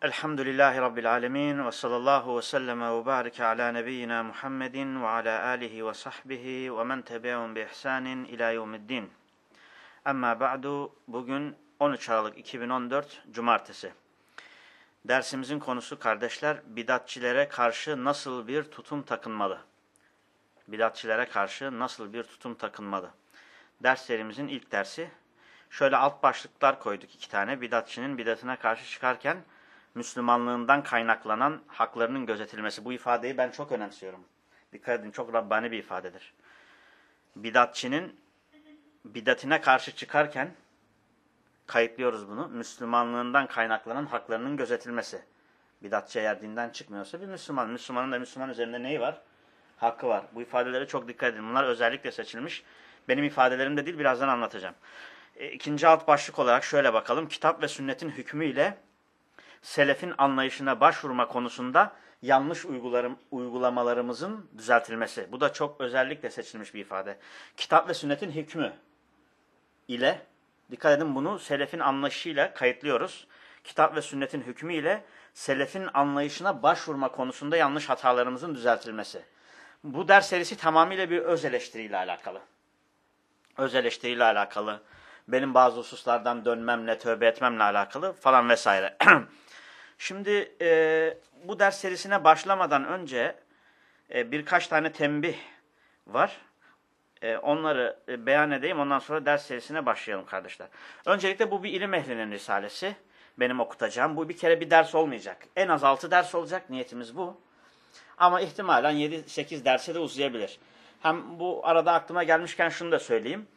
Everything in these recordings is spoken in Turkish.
Elhamdülillahi Rabbil alemin ve sallallahu ve sellem ve barike ala nebiyyina Muhammedin ve ala alihi ve sahbihi ve men tebi'un bi ihsanin ila yevmiddin. Amma ba'du, bugün 13 Aralık 2014 Cumartesi. Dersimizin konusu kardeşler, bidatçilere karşı nasıl bir tutum takınmalı? Bidatçilere karşı nasıl bir tutum takınmalı? Ders serimizin ilk dersi. Şöyle alt başlıklar koyduk 2 tane. Bidatçının bidatına karşı çıkarken Müslümanlığından kaynaklanan haklarının gözetilmesi. Bu ifadeyi ben çok önemsiyorum. Dikkat edin, çok Rabbani bir ifadedir. Bidatçının bidatine karşı çıkarken, kayıtlıyoruz bunu, Müslümanlığından kaynaklanan haklarının gözetilmesi. Bidatçı eğer dinden çıkmıyorsa bir Müslüman. Müslümanın da Müslüman üzerinde neyi var? Hakkı var. Bu ifadelere çok dikkat edin. Bunlar özellikle seçilmiş. Benim ifadelerim de değil, birazdan anlatacağım. İkinci alt başlık olarak şöyle bakalım. Kitap ve sünnetin hükmüyle selefin anlayışına başvurma konusunda yanlış uygulamalarımızın düzeltilmesi. Bu da çok özellikle seçilmiş bir ifade. Kitap ve sünnetin hükmü ile, dikkat edin, bunu selefin anlayışıyla kayıtlıyoruz. Kitap ve sünnetin hükmü ile selefin anlayışına başvurma konusunda yanlış hatalarımızın düzeltilmesi. Bu ders serisi tamamıyla bir öz eleştiriyle alakalı. Öz eleştiriyle alakalı. Benim bazı hususlardan dönmemle, tövbe etmemle alakalı falan vesaire. Şimdi bu ders serisine başlamadan önce birkaç tane tembih var. Onları beyan edeyim, ondan sonra ders serisine başlayalım kardeşler. Öncelikle bu bir ilim ehlinin risalesi. Benim okutacağım. Bu bir kere bir ders olmayacak. En az 6 ders olacak. Niyetimiz bu. Ama ihtimalen 7-8 derse de uzayabilir. Hem bu arada aklıma gelmişken şunu da söyleyeyim.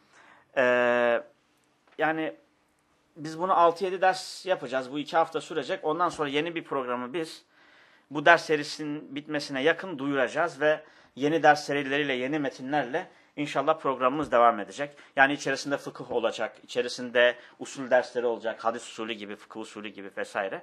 Yani biz bunu 6-7 ders yapacağız. Bu 2 hafta sürecek. Ondan sonra yeni bir programı biz bu ders serisinin bitmesine yakın duyuracağız ve yeni ders serileriyle, yeni metinlerle inşallah programımız devam edecek. Yani içerisinde fıkıh olacak, içerisinde usul dersleri olacak, hadis usulü gibi, fıkıh usulü gibi vesaire.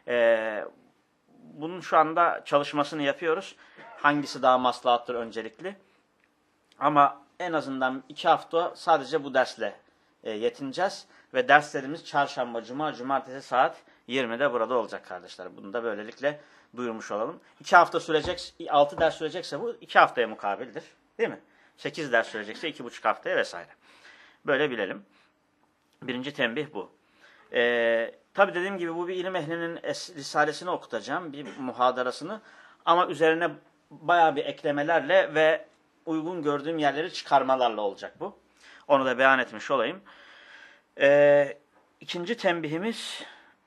Bunun şu anda çalışmasını yapıyoruz. Hangisi daha maslahattır öncelikli. Ama en azından 2 hafta sadece bu dersle yetineceğiz. Ve derslerimiz çarşamba, cuma, cumartesi saat 20'de burada olacak kardeşler. Bunu da böylelikle duyurmuş olalım. 2 hafta sürecek, 6 ders sürecekse bu 2 haftaya mukabildir. Değil mi? 8 ders sürecekse 2,5 haftaya vesaire. Böyle bilelim. Birinci tembih bu. Tabi dediğim gibi bu bir ilim ehlinin risalesini okutacağım. Bir muhadarasını. Ama üzerine bayağı bir eklemelerle ve uygun gördüğüm yerleri çıkarmalarla olacak bu. Onu da beyan etmiş olayım. İkinci tembihimiz,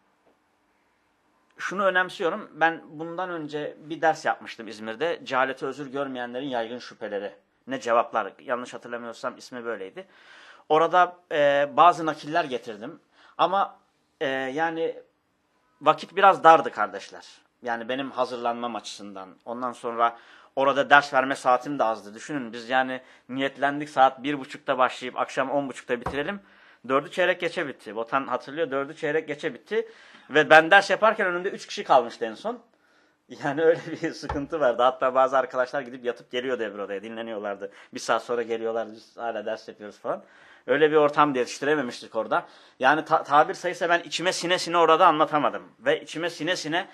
şunu önemsiyorum. Ben bundan önce bir ders yapmıştım İzmir'de. Cehalete özür görmeyenlerin yaygın şüpheleri. Ne cevaplar? Yanlış hatırlamıyorsam ismi böyleydi. Orada bazı nakiller getirdim. Ama yani vakit biraz dardı kardeşler. Yani benim hazırlanmam açısından. Ondan sonra orada ders verme saatim de azdı. Düşünün biz yani niyetlendik saat 1.30'da başlayıp akşam 10.30'da bitirelim. 4'ü çeyrek geçe bitti. Botan hatırlıyor, 4'ü çeyrek geçe bitti. Ve ben ders yaparken önümde 3 kişi kalmıştı en son. Yani öyle bir sıkıntı vardı. Hatta bazı arkadaşlar gidip yatıp geliyordu Ebru odaya. Dinleniyorlardı. Bir saat sonra geliyorlar, biz hala ders yapıyoruz falan. Öyle bir ortam yetiştirememiştik orada. Yani tabir sayısı ben içime sine sine orada anlatamadım. Ve içime sine sine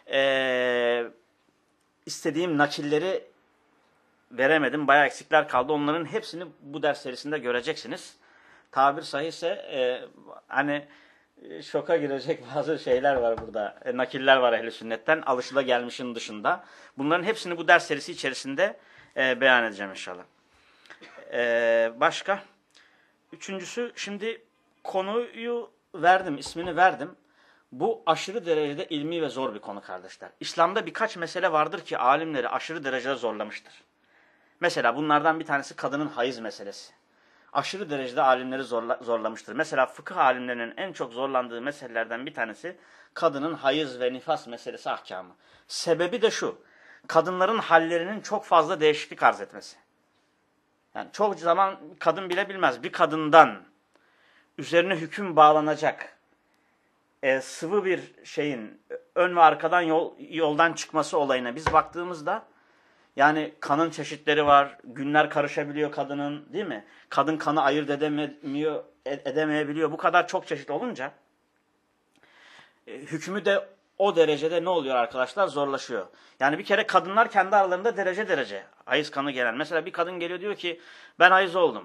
istediğim nakilleri veremedim. Bayağı eksikler kaldı. Onların hepsini bu ders serisinde göreceksiniz. Tabir sahihse hani şoka girecek bazı şeyler var burada. Nakiller var ehli sünnetten. Alışılagelmişin dışında. Bunların hepsini bu ders serisi içerisinde beyan edeceğim inşallah. Başka? Üçüncüsü, şimdi konuyu verdim, ismini verdim. Bu aşırı derecede ilmi ve zor bir konu kardeşler. İslam'da birkaç mesele vardır ki alimleri aşırı derecede zorlamıştır. Mesela bunlardan bir tanesi kadının hayız meselesi. Aşırı derecede alimleri zorlamıştır. Mesela fıkıh alimlerinin en çok zorlandığı meselelerden bir tanesi kadının hayız ve nifas meselesi ahkamı. Sebebi de şu: kadınların hallerinin çok fazla değişiklik arz etmesi. Yani çok zaman kadın bile bilmez. Bir kadından üzerine hüküm bağlanacak sıvı bir şeyin ön ve arkadan yoldan çıkması olayına biz baktığımızda, yani kanın çeşitleri var, günler karışabiliyor kadının, değil mi? Kadın kanı ayırt edemeyebiliyor. Bu kadar çok çeşit olunca hükmü de o derecede ne oluyor arkadaşlar? Zorlaşıyor. Yani bir kere kadınlar kendi aralarında derece derece hayız kanı gelen. Mesela bir kadın geliyor diyor ki ben hayız oldum.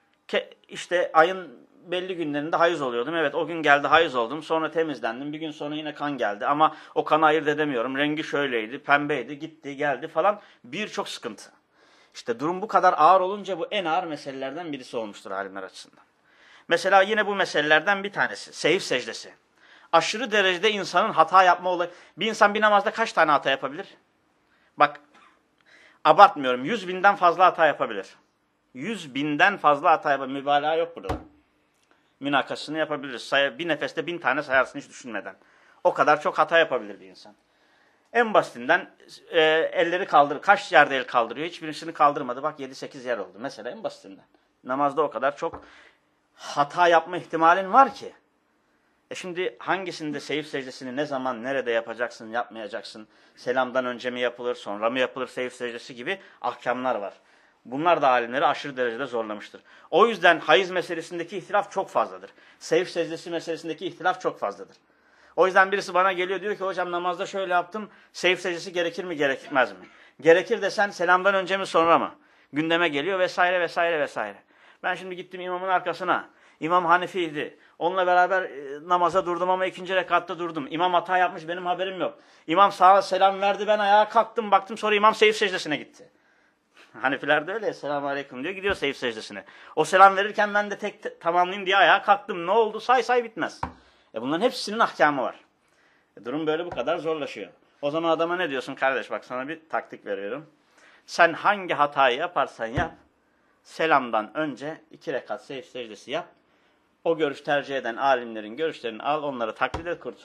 İşte ayın belli günlerinde hayız oluyordum. Evet, o gün geldi hayız oldum. Sonra temizlendim. Bir gün sonra yine kan geldi. Ama o kanı ayırt edemiyorum. Rengi şöyleydi, pembeydi, gitti, geldi falan. Birçok sıkıntı. İşte durum bu kadar ağır olunca bu en ağır meselelerden birisi olmuştur alimler açısından. Mesela yine bu meselelerden bir tanesi. Sehiv secdesi. Aşırı derecede insanın hata yapma olayı. Bir insan bir namazda kaç tane hata yapabilir? Bak, abartmıyorum. 100.000'den fazla hata yapabilir. 100.000'den fazla hata yapabilir. Mübalağa yok burada. Münakasını yapabiliriz. Bir nefeste 1000 tane sayarsın hiç düşünmeden. O kadar çok hata yapabilir bir insan. En basitinden elleri kaldırır. Kaç yerde el kaldırıyor? Hiçbirisini kaldırmadı. Bak 7-8 yer oldu. Mesela en basitinden. Namazda o kadar çok hata yapma ihtimalin var ki. Şimdi hangisinde sehiv secdesini ne zaman, nerede yapacaksın, yapmayacaksın? Selamdan önce mi yapılır, sonra mı yapılır sehiv secdesi gibi ahkamlar var. Bunlar da alimleri aşırı derecede zorlamıştır. O yüzden hayız meselesindeki ihtilaf çok fazladır. Sehiv secdesi meselesindeki ihtilaf çok fazladır. O yüzden birisi bana geliyor diyor ki hocam namazda şöyle yaptım, sehiv secdesi gerekir mi, gerekmez mi? Gerekir desen selamdan önce mi, sonra mı? Gündeme geliyor vesaire vesaire vesaire. Ben şimdi gittim imamın arkasına. İmam Hanefi'ydi. Onunla beraber namaza durdum ama ikinci rekatta durdum. İmam hata yapmış, benim haberim yok. İmam sağa selam verdi, ben ayağa kalktım, baktım, sonra imam sehiv secdesine gitti. Hanefiler de öyle, selamun aleyküm diyor, gidiyor sehiv secdesine. O selam verirken ben de tamamlayayım diye ayağa kalktım. Ne oldu? Say bitmez. Bunların hepsinin ahkamı var. Durum böyle bu kadar zorlaşıyor. O zaman adama ne diyorsun kardeş? Bak sana bir taktik veriyorum. Sen hangi hatayı yaparsan yap, selamdan önce 2 rekat sehiv secdesi yap. O görüş tercih eden alimlerin görüşlerini al, onları taklit et, kurtul.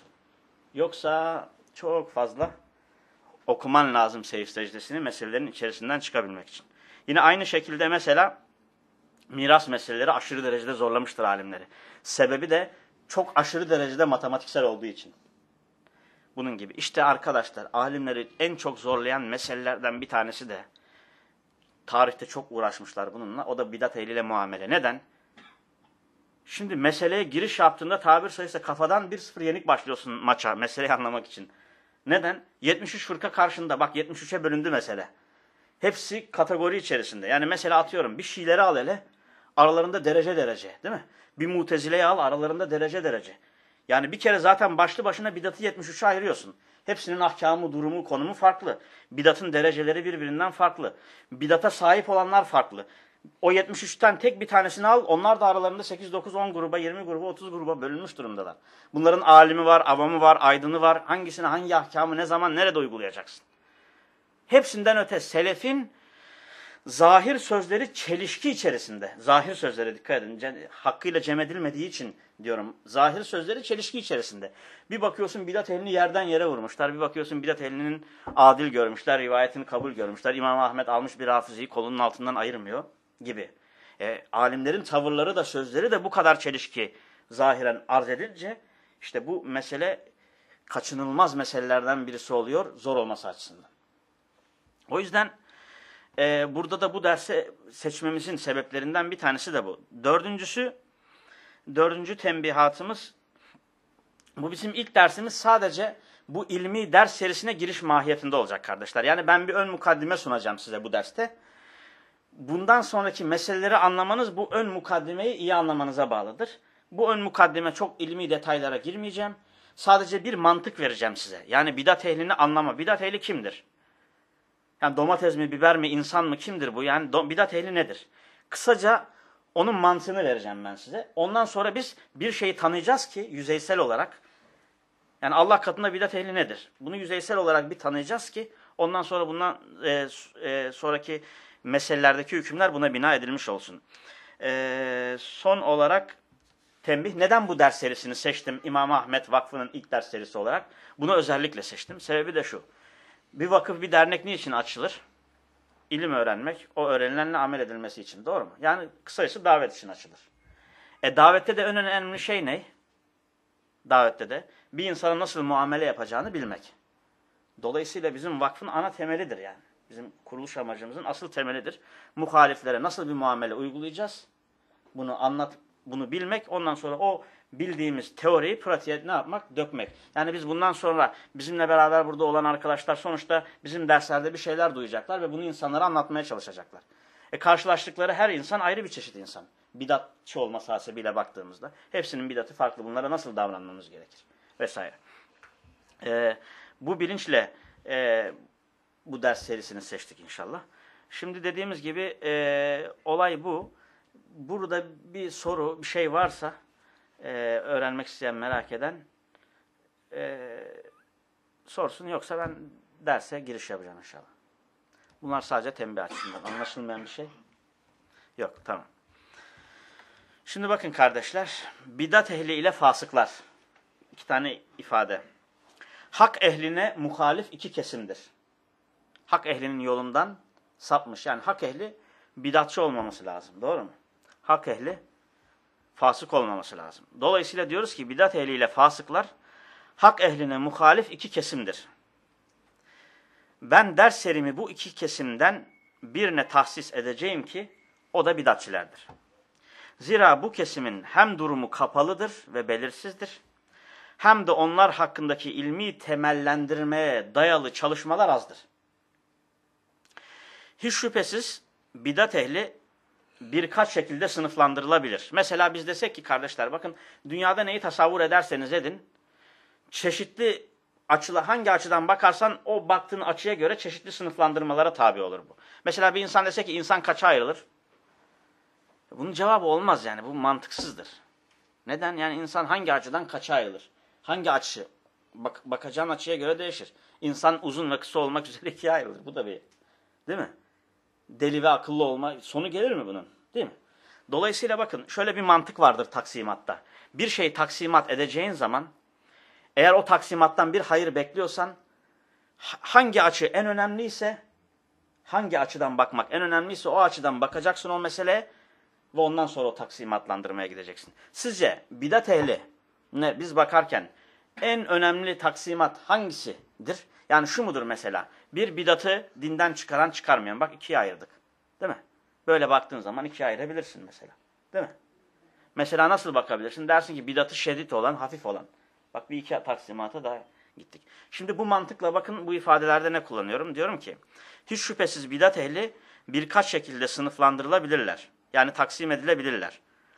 Yoksa çok fazla okuman lazım sehiv secdesini meselelerin içerisinden çıkabilmek için. Yine aynı şekilde mesela miras meseleleri aşırı derecede zorlamıştır alimleri. Sebebi de çok aşırı derecede matematiksel olduğu için. Bunun gibi. İşte arkadaşlar alimleri en çok zorlayan meselelerden bir tanesi de tarihte çok uğraşmışlar bununla. O da bidat ehliyle muamele. Neden? Şimdi meseleye giriş yaptığında tabir sayısı kafadan 1-0 yenik başlıyorsun maça, meseleyi anlamak için. Neden? 73 fırka karşında. Bak 73'e bölündü mesele. Hepsi kategori içerisinde. Yani mesela atıyorum bir Şiileri al hele. Aralarında derece derece. Değil mi? Bir Mutezile'yi al, aralarında derece derece. Yani bir kere zaten başlı başına bidatı 73'e ayırıyorsun. Hepsinin ahkamı, durumu, konumu farklı. Bidatın dereceleri birbirinden farklı. Bidata sahip olanlar farklı. O 73'ten tek bir tanesini al, onlar da aralarında 8, 9, 10 gruba, 20 gruba, 30 gruba bölünmüş durumdalar. Bunların alimi var, avamı var, aydını var. Hangisini, hangi ahkamı, ne zaman, nerede uygulayacaksın? Hepsinden öte selefin zahir sözleri çelişki içerisinde. Zahir sözlere dikkat edin. Hakkıyla cem edilmediği için diyorum. Zahir sözleri çelişki içerisinde. Bir bakıyorsun bidat ehlini yerden yere vurmuşlar. Bir bakıyorsun bidat ehlinin adil görmüşler. Rivayetini kabul görmüşler. İmam Ahmet almış bir hafızayı kolunun altından ayırmıyor gibi. Alimlerin tavırları da sözleri de bu kadar çelişki zahiren arz edilince işte bu mesele kaçınılmaz meselelerden birisi oluyor. Zor olması açısından. O yüzden burada da bu dersi seçmemizin sebeplerinden bir tanesi de bu. Dördüncü tembihatımız, bu bizim ilk dersimiz, sadece bu ilmi ders serisine giriş mahiyetinde olacak kardeşler. Yani ben bir ön mukaddime sunacağım size bu derste. Bundan sonraki meseleleri anlamanız bu ön mukaddimeyi iyi anlamanıza bağlıdır. Bu ön mukaddime çok ilmi detaylara girmeyeceğim. Sadece bir mantık vereceğim size. Yani bidat ehlini anlama. Bidat ehli kimdir? Yani domates mi, biber mi, insan mı, kimdir bu? Yani bidat ehli nedir? Kısaca onun mantığını vereceğim ben size. Ondan sonra biz bir şeyi tanıyacağız ki yüzeysel olarak. Yani Allah katında bidat ehli nedir? Bunu yüzeysel olarak bir tanıyacağız ki ondan sonra bundan sonraki meselelerdeki hükümler buna bina edilmiş olsun. Son olarak tembih. Neden bu ders serisini seçtim? İmam Ahmet Vakfı'nın ilk ders serisi olarak. Bunu özellikle seçtim. Sebebi de şu. Bir vakıf, bir dernek niçin açılır? İlim öğrenmek, o öğrenilenle amel edilmesi için. Doğru mu? Yani kısacası davet için açılır. Davette de en önemli şey ne? Davette de bir insana nasıl muamele yapacağını bilmek. Dolayısıyla bizim vakfın ana temelidir yani. Bizim kuruluş amacımızın asıl temelidir. Muhaliflere nasıl bir muamele uygulayacağız? Bunu bilmek, ondan sonra o bildiğimiz teoriyi pratiğe ne yapmak? Dökmek. Yani biz bundan sonra bizimle beraber burada olan arkadaşlar sonuçta bizim derslerde bir şeyler duyacaklar ve bunu insanlara anlatmaya çalışacaklar. Karşılaştıkları her insan ayrı bir çeşit insan. Bidatçı olması hasebiyle baktığımızda. Hepsinin bidatı farklı. Bunlara nasıl davranmamız gerekir? Vesaire. Bu bilinçle bu ders serisini seçtik inşallah. Şimdi dediğimiz gibi olay bu. Burada bir soru, bir şey varsa öğrenmek isteyen, merak eden sorsun. Yoksa ben derse giriş yapacağım inşallah. Bunlar sadece tembih açısından. Anlaşılmayan bir şey yok. Tamam. Şimdi bakın kardeşler. Bidat ehli ile fasıklar. 2 tane ifade. Hak ehline muhalif 2 kesimdir. Hak ehlinin yolundan sapmış. Yani hak ehli bidatçı olmaması lazım. Doğru mu? Hak ehli fasık olmaması lazım. Dolayısıyla diyoruz ki bidat ehliyle fasıklar hak ehline muhalif 2 kesimdir. Ben ders serimi bu 2 kesimden birine tahsis edeceğim ki o da bidatçilerdir. Zira bu kesimin hem durumu kapalıdır ve belirsizdir, hem de onlar hakkındaki ilmi temellendirmeye dayalı çalışmalar azdır. Hiç şüphesiz bidat ehli birkaç şekilde sınıflandırılabilir. Mesela biz desek ki kardeşler bakın dünyada neyi tasavvur ederseniz edin, çeşitli hangi açıdan bakarsan o baktığın açıya göre çeşitli sınıflandırmalara tabi olur bu. Mesela bir insan dese ki insan kaça ayrılır? Bunun cevabı olmaz yani. Bu mantıksızdır. Neden? Yani insan hangi açıdan kaça ayrılır? Hangi açı? Bakacağın açıya göre değişir. İnsan uzun ve kısa olmak üzere 2'ye ayrılır. Bu da bir. Değil mi? Deli ve akıllı olma sonu gelir mi bunun? Değil mi? Dolayısıyla bakın şöyle bir mantık vardır taksimatta. Bir şey taksimat edeceğin zaman eğer o taksimattan bir hayır bekliyorsan hangi açı en önemliyse, hangi açıdan bakmak en önemliyse o açıdan bakacaksın o meseleye ve ondan sonra o taksimatlandırmaya gideceksin. Sizce bidat ehli ne biz bakarken en önemli taksimat hangisidir? Yani şu mudur mesela? Bir bidatı dinden çıkaran çıkarmayan. Bak 2'ye ayırdık. Değil mi? Böyle baktığın zaman 2'ye ayırabilirsin mesela. Değil mi? Mesela nasıl bakabilirsin? Dersin ki bidatı şiddet olan, hafif olan. Bak bir 2 taksimata daha gittik. Şimdi bu mantıkla bakın bu ifadelerde ne kullanıyorum? Diyorum ki hiç şüphesiz bidat ehli birkaç şekilde sınıflandırılabilirler. Yani taksim edilebilirler.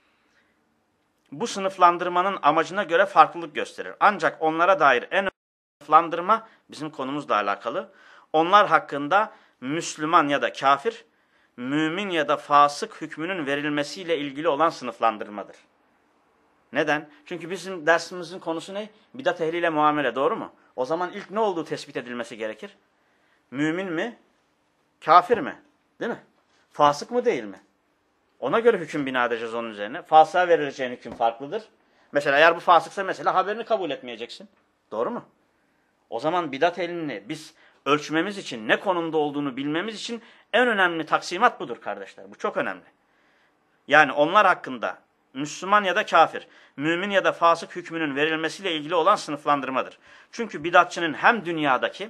Bu sınıflandırmanın amacına göre farklılık gösterir. Ancak onlara dair en önemli sınıflandırma bizim konumuzla alakalı. Onlar hakkında Müslüman ya da kafir, mümin ya da fasık hükmünün verilmesiyle ilgili olan sınıflandırmadır. Neden? Çünkü bizim dersimizin konusu ne? Bidat ehliyle muamele, doğru mu? O zaman ilk ne olduğu tespit edilmesi gerekir? Mümin mi? Kafir mi? Değil mi? Fasık mı değil mi? Ona göre hüküm bina edeceğiz onun üzerine. Fasığa verileceğin hüküm farklıdır. Mesela eğer bu fasıksa mesela haberini kabul etmeyeceksin. Doğru mu? O zaman bidat ehlini biz ölçmemiz için, ne konumda olduğunu bilmemiz için en önemli taksimat budur kardeşler. Bu çok önemli. Yani onlar hakkında Müslüman ya da kafir, mümin ya da fasık hükmünün verilmesiyle ilgili olan sınıflandırmadır. Çünkü bidatçının hem dünyadaki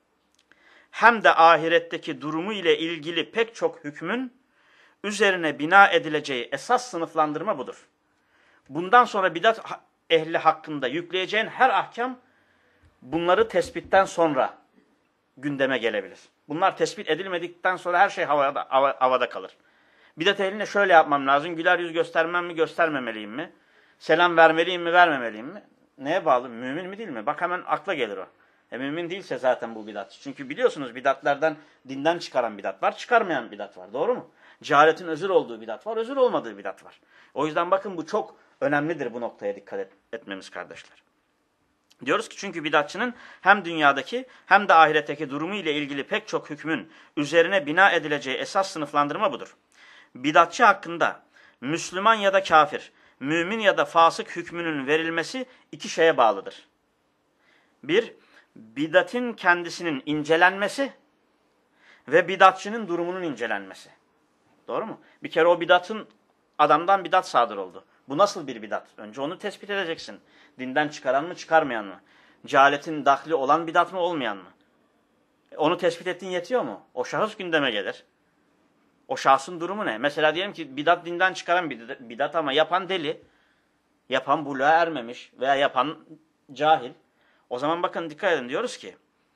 hem de ahiretteki durumu ile ilgili pek çok hükmün üzerine bina edileceği esas sınıflandırma budur. Bundan sonra bidat ehli hakkında yükleyeceğin her ahkam bunları tespitten sonra gündeme gelebilir. Bunlar tespit edilmedikten sonra her şey havada kalır. Bidat ehline şöyle yapmam lazım. Güler yüz göstermem mi, göstermemeliyim mi? Selam vermeliyim mi, vermemeliyim mi? Neye bağlı? Mümin mi değil mi? Bak hemen akla gelir o. Mümin değilse zaten bu bidat. Çünkü biliyorsunuz bidatlerden dinden çıkaran bidat var, çıkarmayan bidat var. Doğru mu? Cehaletin özür olduğu bidat var, özür olmadığı bidat var. O yüzden bakın bu çok önemlidir, bu noktaya dikkat etmemiz kardeşler. Diyoruz ki çünkü bidatçının hem dünyadaki hem de ahiretteki durumu ile ilgili pek çok hükmün üzerine bina edileceği esas sınıflandırma budur. Bidatçı hakkında Müslüman ya da kafir, mümin ya da fasık hükmünün verilmesi 2 şeye bağlıdır. 1, bidatın kendisinin incelenmesi ve bidatçının durumunun incelenmesi. Doğru mu? Bir kere o bidatın adamdan bidat sadır oldu. Bu nasıl bir bidat? Önce onu tespit edeceksin. Dinden çıkaran mı, çıkarmayan mı? Cehaletin dahli olan bidat mı, olmayan mı? Onu tespit ettiğin yetiyor mu? O şahıs gündeme gelir. O şahsın durumu ne? Mesela diyelim ki bidat dinden çıkaran bidat ama yapan deli. Yapan buluğa ermemiş veya yapan cahil. O zaman bakın dikkat edin, diyoruz ki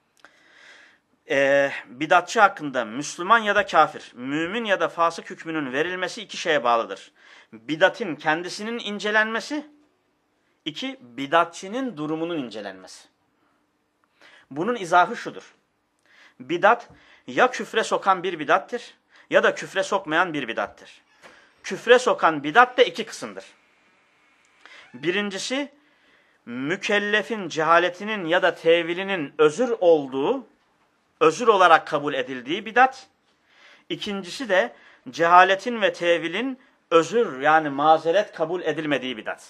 bidatçı hakkında Müslüman ya da kafir, mümin ya da fasık hükmünün verilmesi iki şeye bağlıdır. Bidatın kendisinin incelenmesi, iki, bidatçının durumunun incelenmesi. Bunun izahı şudur. Bidat ya küfre sokan bir bidattır ya da küfre sokmayan bir bidattır. Küfre sokan bidat da iki kısımdır. Birincisi, mükellefin cehaletinin ya da tevilinin özür olarak kabul edildiği bidat. İkincisi de cehaletin ve tevilin özür yani mazeret kabul edilmediği bidat.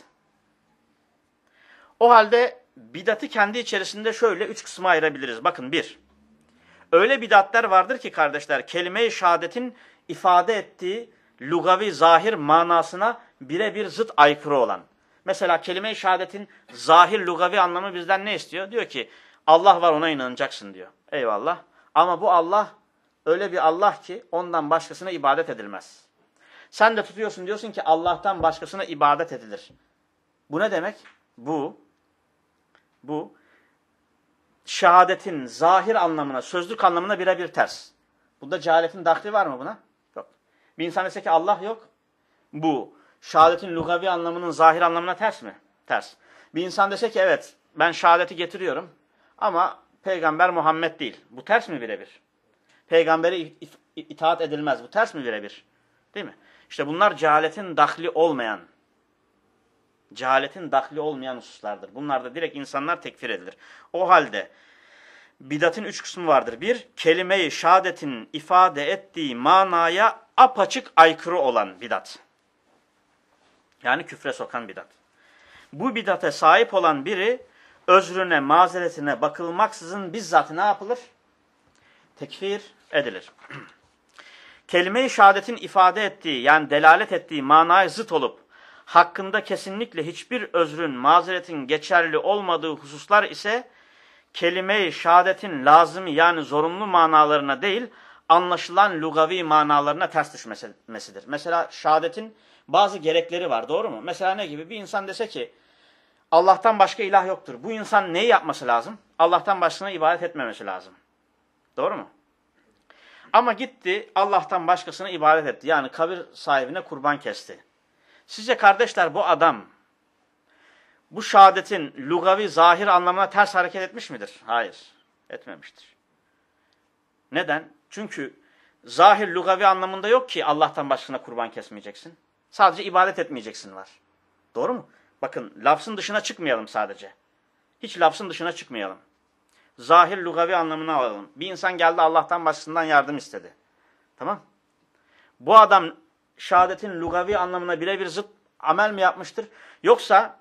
O halde bidatı kendi içerisinde şöyle üç kısma ayırabiliriz. Bakın, bir, öyle bidatlar vardır ki kardeşler, kelime-i şehadetin ifade ettiği lugavi zahir manasına birebir zıt aykırı olan. Mesela kelime-i şehadetin zahir lugavi anlamı bizden ne istiyor? Diyor ki Allah var, ona inanacaksın diyor. Eyvallah. Ama bu Allah öyle bir Allah ki ondan başkasına ibadet edilmez. Sen de tutuyorsun, diyorsun ki Allah'tan başkasına ibadet edilir. Bu ne demek? Bu şehadetin zahir anlamına, sözlük anlamına birebir ters. Bunda cehaletin dahli var mı buna? Yok. Bir insan dese ki Allah yok. Bu şehadetin lugavi anlamının zahir anlamına ters mi? Ters. Bir insan dese ki evet ben şehadeti getiriyorum ama Peygamber Muhammed değil. Bu ters mi birebir? Peygambere itaat edilmez. Bu ters mi birebir? Değil mi? İşte bunlar cehaletin dahli olmayan hususlardır. Bunlarda direkt insanlar tekfir edilir. O halde bidatın üç kısmı vardır. Bir, kelime-i şehadetin ifade ettiği manaya apaçık aykırı olan bidat. Yani küfre sokan bidat. Bu bidate sahip olan biri özrüne, mazeretine bakılmaksızın bizzat ne yapılır? Tekfir edilir. Kelime-i şehadetin ifade ettiği yani delalet ettiği manaya zıt olup hakkında kesinlikle hiçbir özrün, mazeretin geçerli olmadığı hususlar ise kelime-i şehadetin lazımı yani zorunlu manalarına değil, anlaşılan lugavi manalarına ters düşmesidir. Mesela şehadetin bazı gerekleri var, doğru mu? Mesela ne gibi? Bir insan dese ki Allah'tan başka ilah yoktur. Bu insan neyi yapması lazım? Allah'tan başkasına ibadet etmemesi lazım. Doğru mu? Ama gitti Allah'tan başkasına ibadet etti. Yani kabir sahibine kurban kesti. Sizce kardeşler bu adam bu şehadetin lugavi zahir anlamına ters hareket etmiş midir? Hayır, etmemiştir. Neden? Çünkü zahir lugavi anlamında yok ki Allah'tan başkasına kurban kesmeyeceksin. Sadece ibadet etmeyeceksin var. Doğru mu? Bakın lafzın dışına çıkmayalım sadece. Hiç lafzın dışına çıkmayalım. Zahir lugavi anlamını alalım. Bir insan geldi Allah'tan başkasından yardım istedi. Tamam. Bu adam şehadetin lugavi anlamına birebir zıt amel mi yapmıştır? Yoksa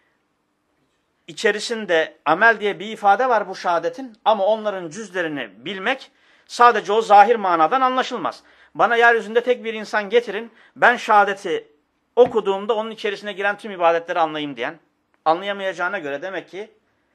içerisinde amel diye bir ifade var bu şehadetin ama onların cüzlerini bilmek sadece o zahir manadan anlaşılmaz. Bana yeryüzünde tek bir insan getirin, ben şehadeti okuduğumda onun içerisine giren tüm ibadetleri anlayayım diyen, anlayamayacağına göre demek ki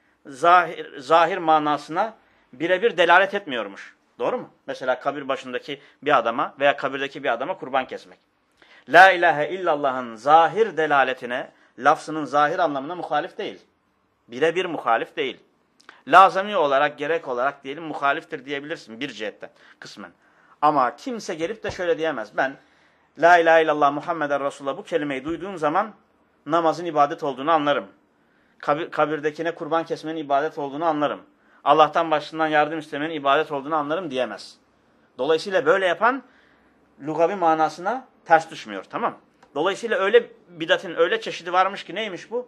zahir manasına birebir delalet etmiyormuş. Doğru mu? Mesela kabir başındaki bir adama veya kabirdeki bir adama kurban kesmek. La ilahe illallah'ın zahir delaletine, lafzının zahir anlamına muhalif değil. Birebir muhalif değil. Lazami olarak, gerek olarak diyelim muhaliftir diyebilirsin bir cihetten, kısmen. Ama kimse gelip de şöyle diyemez. Ben La ilahe illallah Muhammeden Resulullah bu kelimeyi duyduğum zaman namazın ibadet olduğunu anlarım. Kabirdekine kurban kesmenin ibadet olduğunu anlarım. Allah'tan başından yardım istemenin ibadet olduğunu anlarım diyemez. Dolayısıyla böyle yapan lugavi manasına ters düşmüyor. Tamam. Dolayısıyla öyle bidatın öyle çeşidi varmış ki neymiş bu?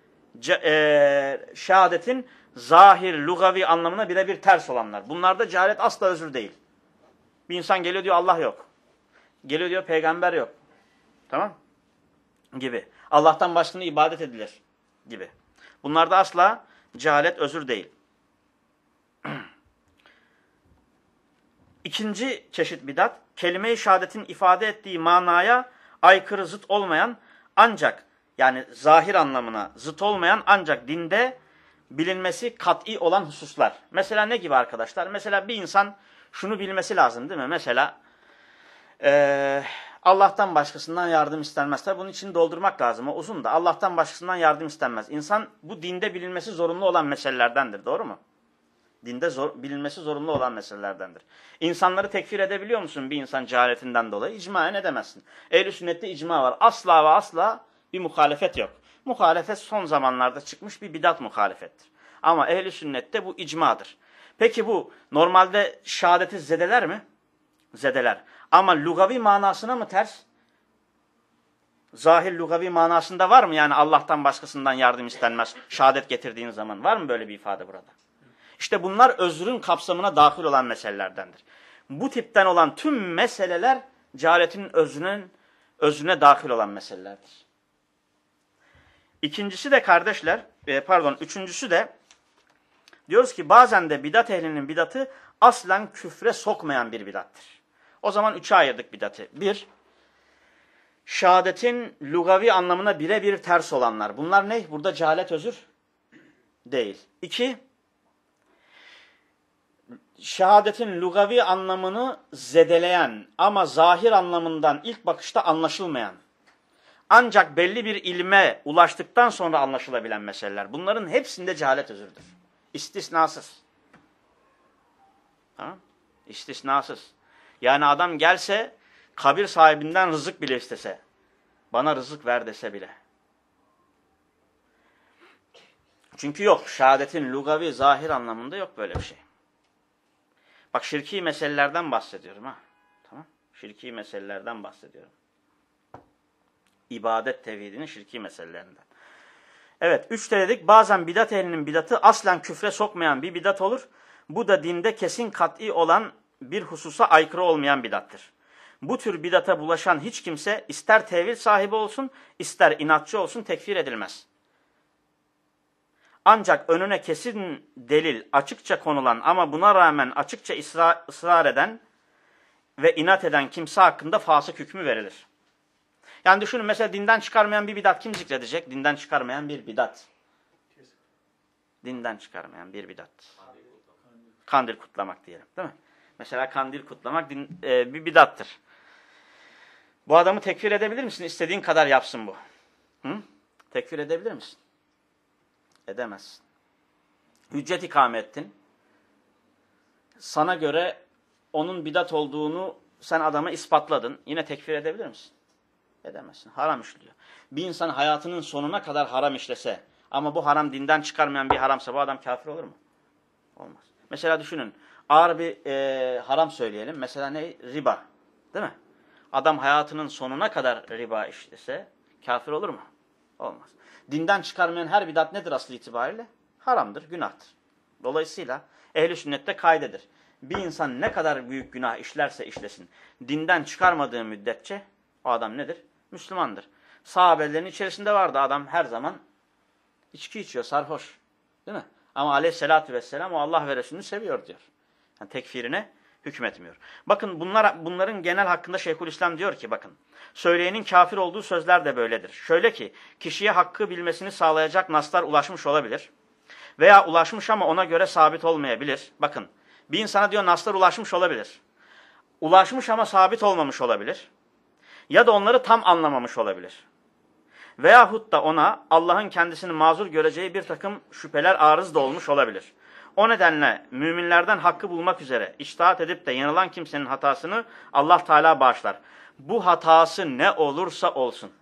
Şehadetin zahir, lugavi anlamına birebir ters olanlar. Bunlarda cehalet asla özür değil. Bir insan geliyor diyor Allah yok. Geliyor diyor peygamber yok. Tamam? Gibi. Allah'tan başkasına ibadet edilir. Gibi. Bunlarda asla cehalet özür değil. İkinci çeşit bidat, kelime-i şehadetin ifade ettiği manaya aykırı zıt olmayan ancak yani zahir anlamına zıt olmayan ancak dinde bilinmesi kat'i olan hususlar. Mesela ne gibi arkadaşlar? Mesela bir insan şunu bilmesi lazım değil mi? Mesela Allah'tan başkasından yardım istenmez. Tabi bunun için doldurmak lazım. O uzun da. Allah'tan başkasından yardım istenmez. İnsan bu dinde bilinmesi zorunlu olan meselelerdendir. Doğru mu? Dinde bilinmesi zorunlu olan meselelerdendir. İnsanları tekfir edebiliyor musun bir insan cehaletinden dolayı? İcmaen edemezsin. Ehl-i sünnette icma var. Asla ve asla bir muhalefet yok. Muhalefet son zamanlarda çıkmış bir bidat muhalefettir. Ama ehl-i sünnette bu icmadır. Peki bu normalde şehadeti zedeler mi? Zedeler. Ama lugavi manasına mı ters? Zahir lugavi manasında var mı? Yani Allah'tan başkasından yardım istenmez. Şehadet getirdiğin zaman. Var mı böyle bir ifade burada? İşte bunlar özrün kapsamına dahil olan meselelerdendir. Bu tipten olan tüm meseleler cehaletin özüne dahil olan meselelerdir. İkincisi de kardeşler, üçüncüsü de diyoruz ki bazen de bidat ehlinin bidatı aslen küfre sokmayan bir bidattır. O zaman üçe ayırdık bidatı. Bir, şehadetin lugavi anlamına birebir ters olanlar. Bunlar ne? Burada cehalet özür değil. İki, şehadetin lugavi anlamını zedeleyen ama zahir anlamından ilk bakışta anlaşılmayan, ancak belli bir ilme ulaştıktan sonra anlaşılabilen meseleler. Bunların hepsinde cehalet özürdür. İstisnasız. Tamam? İstisnasız. Yani adam gelse kabir sahibinden rızık bile istese, bana rızık ver dese bile. Çünkü yok. Şehadetin lugavi zahir anlamında yok böyle bir şey. Bak şirki meselelerden bahsediyorum ha. Tamam? Şirki meselelerden bahsediyorum. İbadet tevhidinin şirki meselelerinden. Evet, 3 dedik. Bazen bidat ehlinin bidatı aslen küfre sokmayan bir bidat olur. Bu da dinde kesin kat'i olan bir hususa aykırı olmayan bidattır. Bu tür bidata bulaşan hiç kimse ister tevil sahibi olsun, ister inatçı olsun tekfir edilmez. Ancak önüne kesin delil açıkça konulan ama buna rağmen açıkça ısrar eden ve inat eden kimse hakkında fasık hükmü verilir. Yani düşünün mesela dinden çıkarmayan bir bidat kim zikredecek? Dinden çıkarmayan bir bidat. Dinden çıkarmayan bir bidat. Kandil kutlamak diyelim, değil mi? Mesela kandil kutlamak bir bidattır. Bu adamı tekfir edebilir misin? İstediğin kadar yapsın bu. Hı? Tekfir edebilir misin? Edemezsin. Hüccet ikame ettin. Sana göre onun bidat olduğunu sen adama ispatladın. Yine tekfir edebilir misin? Edemezsin. Haram işliyor. Bir insan hayatının sonuna kadar haram işlese ama bu haram dinden çıkarmayan bir haramsa bu adam kafir olur mu? Olmaz. Mesela düşünün. Ağır bir haram söyleyelim. Mesela ne? Riba. Değil mi? Adam hayatının sonuna kadar riba işlese kafir olur mu? Olmaz. Dinden çıkarmayan her bidat nedir aslı itibariyle? Haramdır, günahtır. Dolayısıyla ehl-i sünnette kaidedir. Bir insan ne kadar büyük günah işlerse işlesin, dinden çıkarmadığı müddetçe o adam nedir? Müslümandır. Sahabelerin içerisinde vardı adam her zaman içki içiyor, sarhoş. Değil mi? Ama aleyhissalatü vesselam o Allah ve Resulünü seviyor diyor. Yani tekfirine hükmetmiyor. Bakın bunların genel hakkında Şeyhülislam diyor ki bakın. Söyleyenin kafir olduğu sözler de böyledir. Şöyle ki kişiye hakkı bilmesini sağlayacak naslar ulaşmış olabilir. Veya ulaşmış ama ona göre sabit olmayabilir. Bakın bir insana diyor naslar ulaşmış olabilir. Ulaşmış ama sabit olmamış olabilir. Ya da onları tam anlamamış olabilir. Veyahut da ona Allah'ın kendisini mazur göreceği bir takım şüpheler arız da olmuş olabilir. O nedenle müminlerden hakkı bulmak üzere içtihat edip de yanılan kimsenin hatasını Allah Teala bağışlar. Bu hatası ne olursa olsun.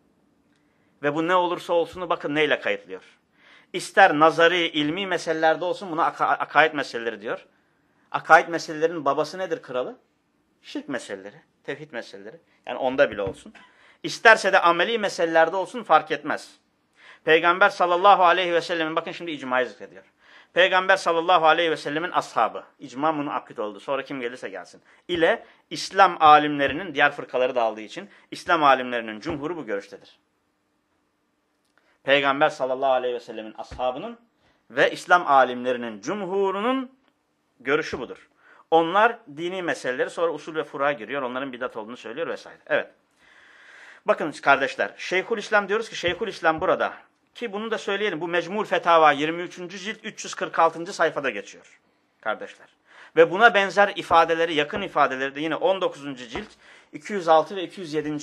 Ve bu ne olursa olsunu bakın neyle kayıtlıyor. İster nazari, ilmi meselelerde olsun buna akaid meseleleri diyor. Akaid meselelerin babası nedir kralı? Şirk meseleleri, tevhid meseleleri. Yani onda bile olsun. İsterse de ameli meselelerde olsun fark etmez. Peygamber sallallahu aleyhi ve sellemin, bakın şimdi icmayı zikrediyor. Peygamber sallallahu aleyhi ve sellemin ashabı, icma munakkit oldu. Sonra kim gelirse gelsin. İle İslam alimlerinin, diğer fırkaları da aldığı için, İslam alimlerinin cumhuru bu görüştedir. Peygamber sallallahu aleyhi ve sellemin ashabının ve İslam alimlerinin cumhurunun görüşü budur. Onlar dini meseleleri sonra usul ve furuğa giriyor. Onların bidat olduğunu söylüyor vesaire. Evet. Bakın kardeşler, Şeyhülislam diyoruz ki Şeyhülislam burada ki bunu da söyleyelim. Bu Mecmul Fetava 23. cilt 346. sayfada geçiyor. kardeşler. Ve buna benzer ifadeleri, yakın ifadeleri de yine 19. cilt 206 ve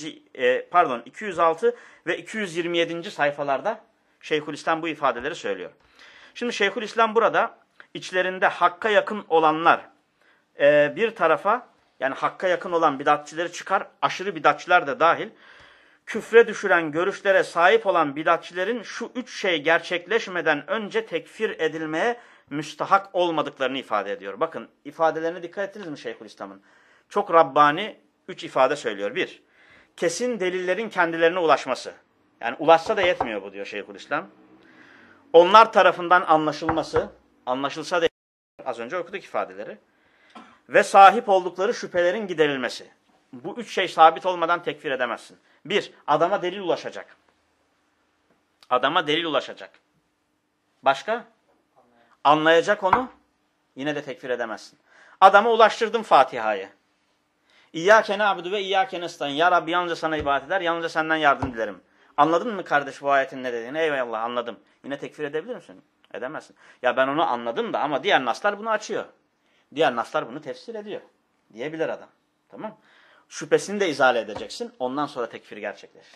206 ve 227. sayfalarda Şeyhülislam bu ifadeleri söylüyor. Şimdi Şeyhülislam burada içlerinde hakka yakın olanlar bir tarafa, yani hakka yakın olan bidatçileri çıkar, aşırı bidatçiler de dahil, küfre düşüren görüşlere sahip olan bidatçilerin şu üç şey gerçekleşmeden önce tekfir edilmeye müstahak olmadıklarını ifade ediyor. Bakın ifadelerine dikkat ettiniz mi Şeyhülislam'ın? Çok Rabbani 3 ifade söylüyor. 1. Kesin delillerin kendilerine ulaşması. Yani ulaşsa da yetmiyor bu diyor Şeyhülislam. Onlar tarafından anlaşılması, anlaşılsa da az önce okuduk ifadeleri. Ve sahip oldukları şüphelerin giderilmesi. Bu üç şey sabit olmadan tekfir edemezsin. 1. Adama delil ulaşacak. Adama delil ulaşacak. Başka? Anlayacak onu. Yine de tekfir edemezsin. Adama ulaştırdım Fatiha'yı. İyyâke na'budu ve iyyâke nestaîn. Ya Rabbi yalnızca sana ibadet eder, yalnızca senden yardım dilerim. Anladın mı kardeş bu ayetin ne dediğini? Eyvallah anladım. Yine tekfir edebilir misin? Edemezsin. Ya ben onu anladım da ama diğer naslar bunu açıyor. Diğer naslar bunu tefsir ediyor. Diyebilir adam. Tamam. Şüphesini de izale edeceksin. Ondan sonra tekfir gerçekleşir.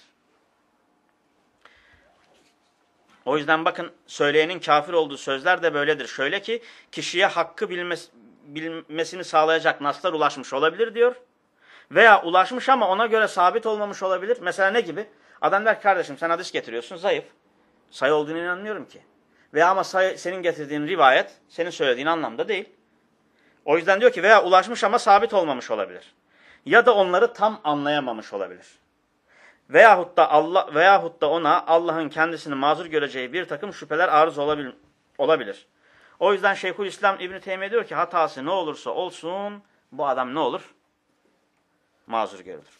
O yüzden bakın söyleyenin kafir olduğu sözler de böyledir. Şöyle ki kişiye hakkı bilmesini sağlayacak naslar ulaşmış olabilir diyor. Veya ulaşmış ama ona göre sabit olmamış olabilir. Mesela ne gibi? Adam der ki kardeşim sen hadis getiriyorsun zayıf. Sayı olduğunu inanmıyorum ki. Veya ama senin getirdiğin rivayet senin söylediğin anlamda değil. O yüzden diyor ki veya ulaşmış ama sabit olmamış olabilir. Ya da onları tam anlayamamış olabilir. Veyahut da ona Allah'ın kendisini mazur göreceği bir takım şüpheler arız olabilir. O yüzden Şeyhülislam İbn Teymiye diyor ki hatası ne olursa olsun bu adam ne olur? Mazur görülür.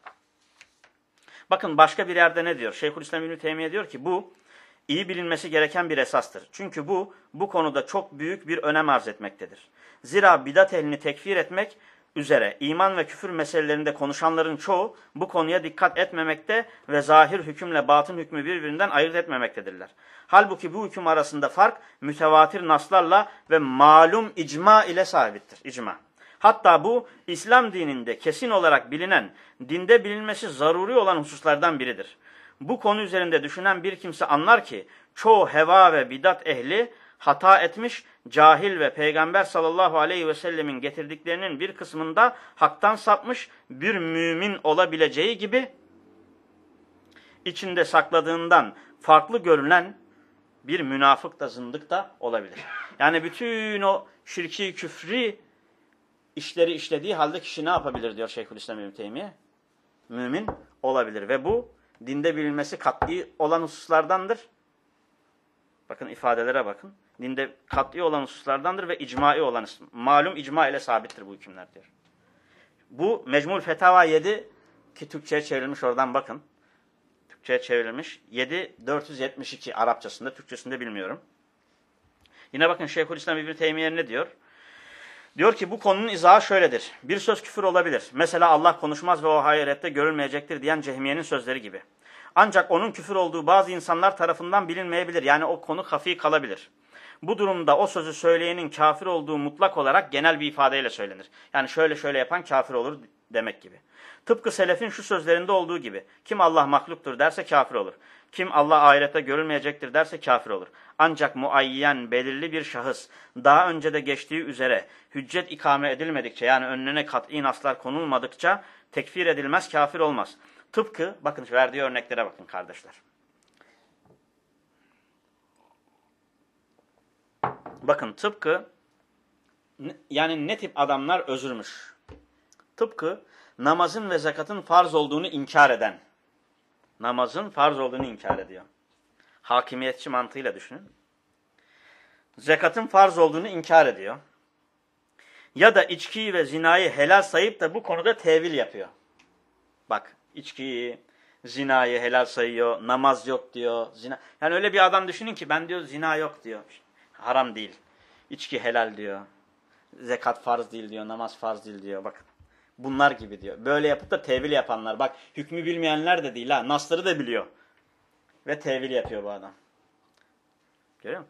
Bakın başka bir yerde ne diyor? Şeyhülislam İbn Teymiye diyor ki bu iyi bilinmesi gereken bir esastır. Çünkü bu konuda çok büyük bir önem arz etmektedir. Zira bidat ehlini tekfir etmek üzere iman ve küfür meselelerinde konuşanların çoğu bu konuya dikkat etmemekte ve zahir hükümle batın hükmü birbirinden ayırt etmemektedirler. Halbuki bu hüküm arasında fark mütevatir naslarla ve malum icma ile sabittir. İcma. Hatta bu İslam dininde kesin olarak bilinen, dinde bilinmesi zaruri olan hususlardan biridir. Bu konu üzerinde düşünen bir kimse anlar ki çoğu heva ve bidat ehli hata etmiş, cahil ve Peygamber sallallahu aleyhi ve sellemin getirdiklerinin bir kısmında haktan sapmış bir mümin olabileceği gibi içinde sakladığından farklı görünen bir münafık da zındık da olabilir. Yani bütün o şirki küfri işleri işlediği halde kişi ne yapabilir diyor Şeyhülislam İbn Teymiye? Mümin olabilir ve bu dinde bilinmesi kat'i olan hususlardandır. Bakın ifadelere bakın. Dinde kat'i olan hususlardandır ve icmai olan, malum icma ile sabittir bu hükümler diyor. Bu Mecmul Fetava 7 ki Türkçe'ye çevrilmiş, oradan bakın. Türkçe'ye çevrilmiş 7.472 Arapçasında, Türkçesinde bilmiyorum. Yine bakın Şeyhülislam İbn Teymiye ne diyor? Diyor ki bu konunun izahı şöyledir. Bir söz küfür olabilir. Mesela Allah konuşmaz ve o ahirette görülmeyecektir diyen Cehmiye'nin sözleri gibi. Ancak onun küfür olduğu bazı insanlar tarafından bilinmeyebilir. Yani o konu hafi kalabilir. Bu durumda o sözü söyleyenin kafir olduğu mutlak olarak genel bir ifadeyle söylenir. Yani şöyle şöyle yapan kafir olur demek gibi. Tıpkı selefin şu sözlerinde olduğu gibi. Kim Allah mahluktur derse kafir olur. Kim Allah ahirette görülmeyecektir derse kafir olur. Ancak muayyen belirli bir şahıs daha önce de geçtiği üzere hüccet ikame edilmedikçe, yani önüne kat'i naslar konulmadıkça tekfir edilmez, kafir olmaz. Tıpkı, bakın verdiği örneklere bakın kardeşler. Bakın tıpkı, yani ne tip adamlar özürmüş. Tıpkı namazın ve zekatın farz olduğunu inkar eden. Namazın farz olduğunu inkar ediyor. Hakimiyetçi mantığıyla düşünün. Zekatın farz olduğunu inkar ediyor. Ya da içkiyi ve zinayı helal sayıp da bu konuda tevil yapıyor. Bak, içkiyi, zinayı helal sayıyor, namaz yok diyor. Yani öyle bir adam düşünün ki ben diyor zina yok diyor. Haram değil. İçki helal diyor. Zekat farz değil diyor, namaz farz değil diyor. Bakın. Bunlar gibi diyor. Böyle yapıp da tevil yapanlar. Bak, hükmü bilmeyenler de değil ha. Nasları da biliyor. Ve tevil yapıyor bu adam. Görüyor musun?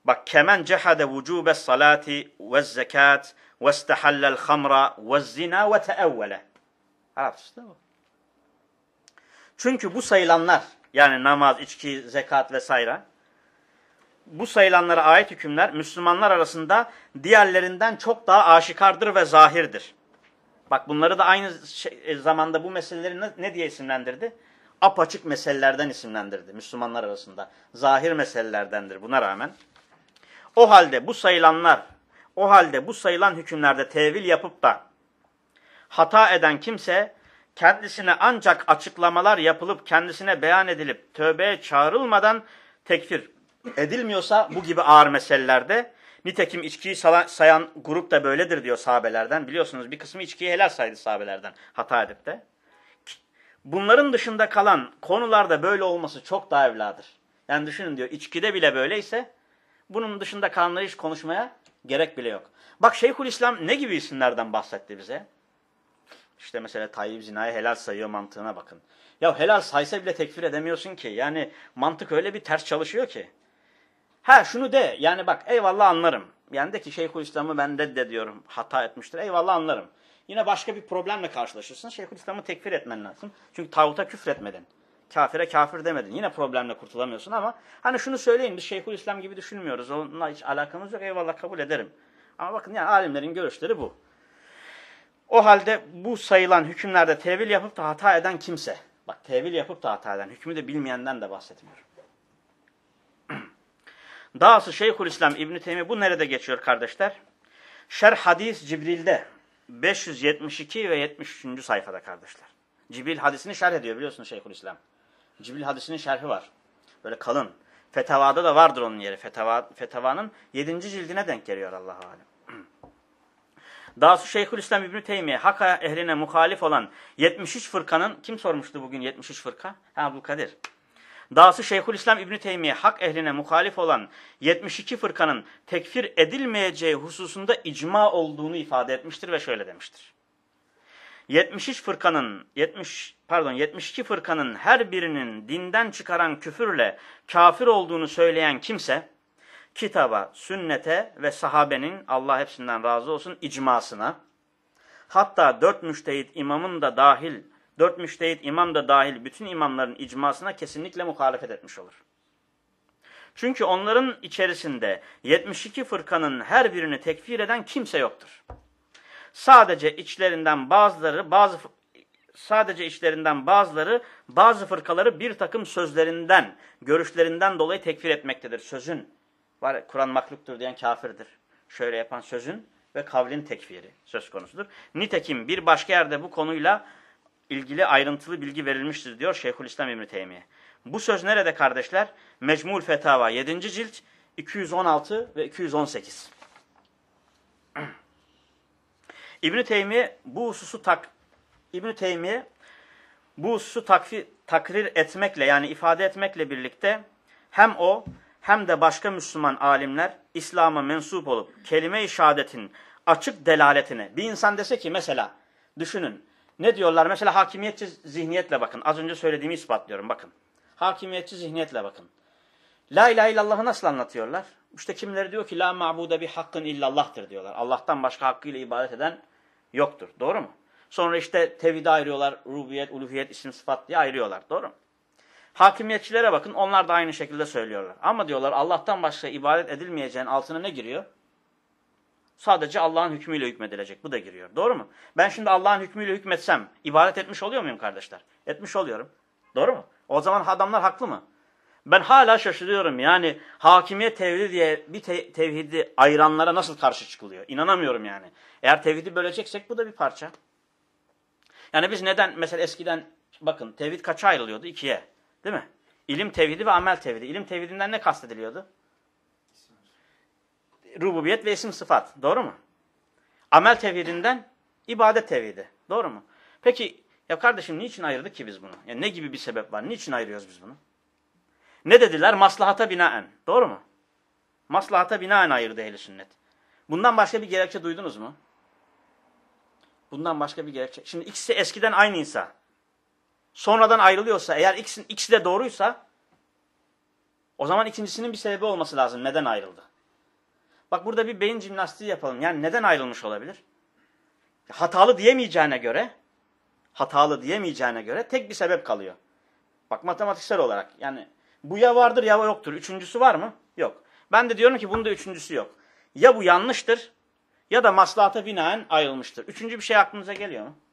Bak, kemen cehade vücubes salati ve zekat ve istehallel hamra ve zina ve teevvele. Arapçası bu. Çünkü bu sayılanlar, yani namaz, içki, zekat vesaire, bu sayılanlara ait hükümler Müslümanlar arasında diğerlerinden çok daha aşikardır ve zahirdir. Bak, bunları da aynı zamanda bu meseleleri ne diye isimlendirdi? Apaçık meselelerden isimlendirdi Müslümanlar arasında. Zahir meselelerdendir buna rağmen. O halde bu sayılan hükümlerde tevil yapıp da hata eden kimse, kendisine ancak açıklamalar yapılıp kendisine beyan edilip tövbeye çağrılmadan tekfir edilmiyorsa bu gibi ağır meselelerde, nitekim içkiyi sayan grup da böyledir diyor sahabelerden. Biliyorsunuz bir kısmı içkiyi helal saydı sahabelerden hata edip de. Bunların dışında kalan konularda böyle olması çok daha evladır. Yani düşünün diyor, içkide bile böyleyse bunun dışında kalanları hiç konuşmaya gerek bile yok. Bak, Şeyhülislam ne gibi isimlerden bahsetti bize? İşte mesela Tayyip zinayı helal sayıyor mantığına bakın. Ya helal saysa bile tekfir edemiyorsun ki. Yani mantık öyle bir ters çalışıyor ki. Ha şunu de, yani bak, eyvallah anlarım. Yani de ki Şeyhülislam'ı ben reddediyorum, hata etmiştir. Eyvallah anlarım. Yine başka bir problemle karşılaşırsın. Şeyhülislam'ı tekfir etmen lazım. Çünkü tağuta küfretmedin. Kafire kafir demedin. Yine problemle kurtulamıyorsun ama hani şunu söyleyin, biz Şeyhülislam gibi düşünmüyoruz. Onunla hiç alakamız yok. Eyvallah, kabul ederim. Ama bakın, yani alimlerin görüşleri bu. O halde bu sayılan hükümlerde tevil yapıp da hata eden kimse, bak, tevil yapıp da hata eden, hükmü de bilmeyenden de bahsetmiyorum. Dahası Şeyhülislam İbn Teymiye, bu nerede geçiyor kardeşler? Şerh Hadis Cibril'de 572 ve 73. sayfada kardeşler. Cibril hadisini şerh ediyor, biliyorsunuz Şeyhülislam. Cibril hadisinin şerhi var. Böyle kalın. Fetavada da vardır onun yeri. Fetavanın 7. cildine denk geliyor, Allah'a alem. Dahası Şeyhülislam İbn Teymiye hak ehline muhalif olan 73 fırkanın, kim sormuştu bugün 73 fırka? Abdülkadir. Dahası Şeyhülislam İbn Teymiye hak ehline muhalif olan 72 fırkanın tekfir edilmeyeceği hususunda icma olduğunu ifade etmiştir ve şöyle demiştir. 72 fırkanın her birinin dinden çıkaran küfürle kafir olduğunu söyleyen kimse, kitaba, sünnete ve sahabenin, Allah hepsinden razı olsun, icmasına, hatta 4 müştehit imam da dahil bütün imamların icmasına kesinlikle muhalefet etmiş olur. Çünkü onların içerisinde 72 fırkanın her birini tekfir eden kimse yoktur. Sadece içlerinden bazıları bazı fırkaları bir takım sözlerinden, görüşlerinden dolayı tekfir etmektedir. Sözün, var Kur'an mahluktur diyen kafirdir. Şöyle yapan sözün ve kavlin tekfiri söz konusudur. Nitekim bir başka yerde bu konuyla ilgili ayrıntılı bilgi verilmiştir diyor Şeyhülislam İbn Teymiye. Bu söz nerede kardeşler? Mecmul Fetava 7. cilt 216 ve 218. İbn Teymiye bu hususu takrir etmekle, yani ifade etmekle birlikte hem o hem de başka Müslüman alimler İslam'a mensup olup kelime-i şehadetin açık delaletini, bir insan dese ki mesela, düşünün, ne diyorlar? Mesela hakimiyetçi zihniyetle bakın. Az önce söylediğimi ispatlıyorum, bakın. Hakimiyetçi zihniyetle bakın. La ilahe illallah'ı nasıl anlatıyorlar? İşte kimileri diyor ki la ma'bude bi hakkın illallah'tır diyorlar. Allah'tan başka hakkıyla ibadet eden yoktur. Doğru mu? Sonra işte tevhide ayırıyorlar. Rububiyet, uluhiyet, isim, sıfat diye ayırıyorlar. Doğru mu? Hakimiyetçilere bakın. Onlar da aynı şekilde söylüyorlar. Ama diyorlar Allah'tan başka ibadet edilmeyeceğin altına ne giriyor? Sadece Allah'ın hükmüyle hükmedilecek. Bu da giriyor. Doğru mu? Ben şimdi Allah'ın hükmüyle hükmetsem ibadet etmiş oluyor muyum kardeşler? Etmiş oluyorum. Doğru mu? O zaman adamlar haklı mı? Ben hala şaşırıyorum. Yani hakimiyet tevhidi diye bir tevhidi ayıranlara nasıl karşı çıkılıyor? İnanamıyorum yani. Eğer tevhidi böleceksek bu da bir parça. Yani biz neden mesela eskiden bakın tevhid kaça ayrılıyordu? 2'ye. Değil mi? İlim tevhidi ve amel tevhidi. İlim tevhidinden ne kastediliyordu? Rububiyet ve isim sıfat. Doğru mu? Amel tevhidinden ibadet tevhidi. Doğru mu? Peki ya kardeşim niçin ayırdık ki biz bunu? Yani ne gibi bir sebep var? Niçin ayırıyoruz biz bunu? Ne dediler? Maslahata binaen. Doğru mu? Maslahata binaen ayırdı ehl-i sünnet. Bundan başka bir gerekçe duydunuz mu? Bundan başka bir gerekçe. Şimdi ikisi eskiden aynıysa, sonradan ayrılıyorsa, eğer ikisi de doğruysa, o zaman ikincisinin bir sebebi olması lazım. Neden ayrıldı? Bak burada bir beyin jimnastiği yapalım. Yani neden ayrılmış olabilir? Hatalı diyemeyeceğine göre tek bir sebep kalıyor. Bak matematiksel olarak yani bu ya vardır ya yoktur. Üçüncüsü var mı? Yok. Ben de diyorum ki bunda üçüncüsü yok. Ya bu yanlıştır ya da maslahata binaen ayrılmıştır. Üçüncü bir şey aklınıza geliyor mu?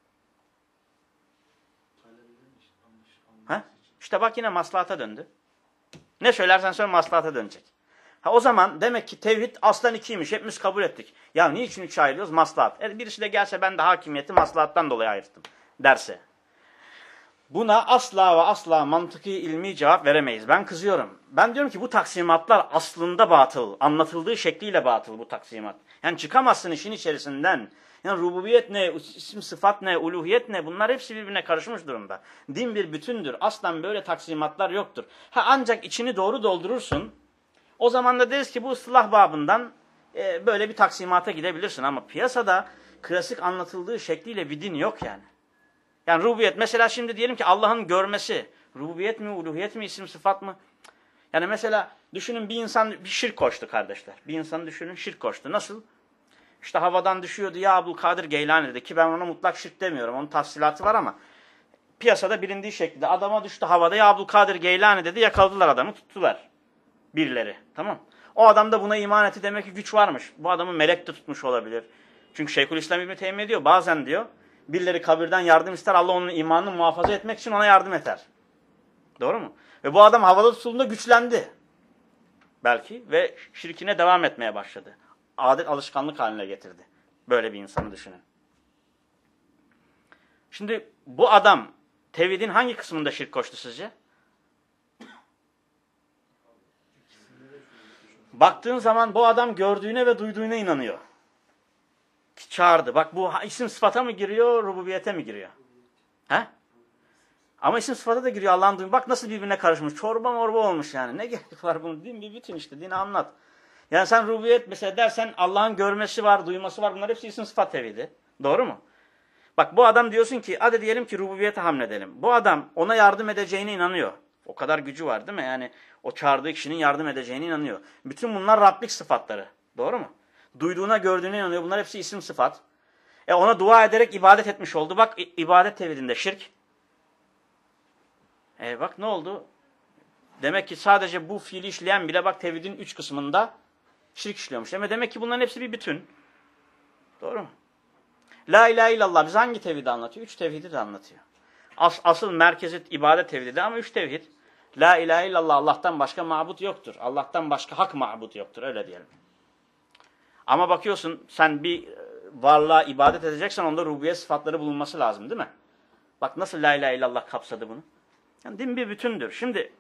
Ha? İşte bak yine maslahata döndü. Ne söylersen söyle maslahata dönecek. Ha o zaman demek ki tevhid aslan ikiymiş. Hepimiz kabul ettik. Ya niçin üçe ayırıyoruz? Maslahat. Birisi de gelse ben de hakimiyeti maslahattan dolayı ayırttım derse. Buna asla ve asla mantıki ilmi cevap veremeyiz. Ben kızıyorum. Ben diyorum ki bu taksimatlar aslında batıl. Anlatıldığı şekliyle batıl bu taksimat. Yani çıkamazsın işin içerisinden. Yani rububiyet ne, isim sıfat ne, uluhiyet ne bunlar hepsi birbirine karışmış durumda. Din bir bütündür. Aslen böyle taksimatlar yoktur. Ha ancak içini doğru doldurursun. O zaman da deriz ki bu ıslah babından böyle bir taksimata gidebilirsin. Ama piyasada klasik anlatıldığı şekliyle bir din yok yani. Yani rububiyet mesela şimdi diyelim ki Allah'ın görmesi. Rububiyet mi, uluhiyet mi, isim sıfat mı? Yani mesela düşünün bir insan bir şirk koştu kardeşler. Bir insanı düşünün şirk koştu. Nasıl? İşte havadan düşüyordu ya Abdülkadir Geylani dedi ki ben ona mutlak şirk demiyorum. Onun tafsilatı var ama piyasada bilindiği şekilde adama düştü havada ya Abdülkadir Geylani dedi yakaladılar adamı tuttular. Birileri tamam. O adam da buna iman etti demek ki güç varmış. Bu adamı melek de tutmuş olabilir. Çünkü Şeyhülislam İbni Teymiye diyor bazen diyor birileri kabirden yardım ister Allah onun imanını muhafaza etmek için ona yardım eder. Doğru mu? Ve bu adam havada tutulduğunda güçlendi. Belki ve şirkine devam etmeye başladı. Adet alışkanlık haline getirdi. Böyle bir insanı düşünün. Şimdi bu adam tevhidin hangi kısmında şirk koştu sizce? Baktığın zaman bu adam gördüğüne ve duyduğuna inanıyor. Çağırdı. Bak bu isim sıfata mı giriyor, rububiyete mi giriyor? He? Ama isim sıfata da giriyor Allah'ın duyduğu. Bak nasıl birbirine karışmış. Çorba morba olmuş yani. Ne gerek var bunun? Din bir bütün işte. Dini anlat. Yani sen rububiyet mesela dersen Allah'ın görmesi var, duyması var. Bunlar hepsi isim sıfat tevhidi. Doğru mu? Bak bu adam diyorsun ki hadi diyelim ki rububiyete hamledelim. Bu adam ona yardım edeceğine inanıyor. O kadar gücü var değil mi? Yani o çağırdığı kişinin yardım edeceğine inanıyor. Bütün bunlar Rablik sıfatları. Doğru mu? Duyduğuna gördüğüne inanıyor. Bunlar hepsi isim sıfat. Ona dua ederek ibadet etmiş oldu. Bak ibadet tevhidinde şirk. Bak ne oldu? Demek ki sadece bu fiili işleyen bile bak tevhidin 3 kısmında şirk işliyormuş. Ama demek ki bunların hepsi bir bütün. Doğru mu? La ilahe illallah bize hangi tevhidi anlatıyor? 3 tevhidi de anlatıyor. Asıl merkezi ibadet tevhidi ama 3 tevhid. La ilahe illallah Allah'tan başka mabut yoktur. Allah'tan başka hak mabut yoktur. Öyle diyelim. Ama bakıyorsun sen bir varlığa ibadet edeceksen onda rububiyet sıfatları bulunması lazım değil mi? Bak nasıl la ilahe illallah kapsadı bunu. Yani din bir bütündür. Şimdi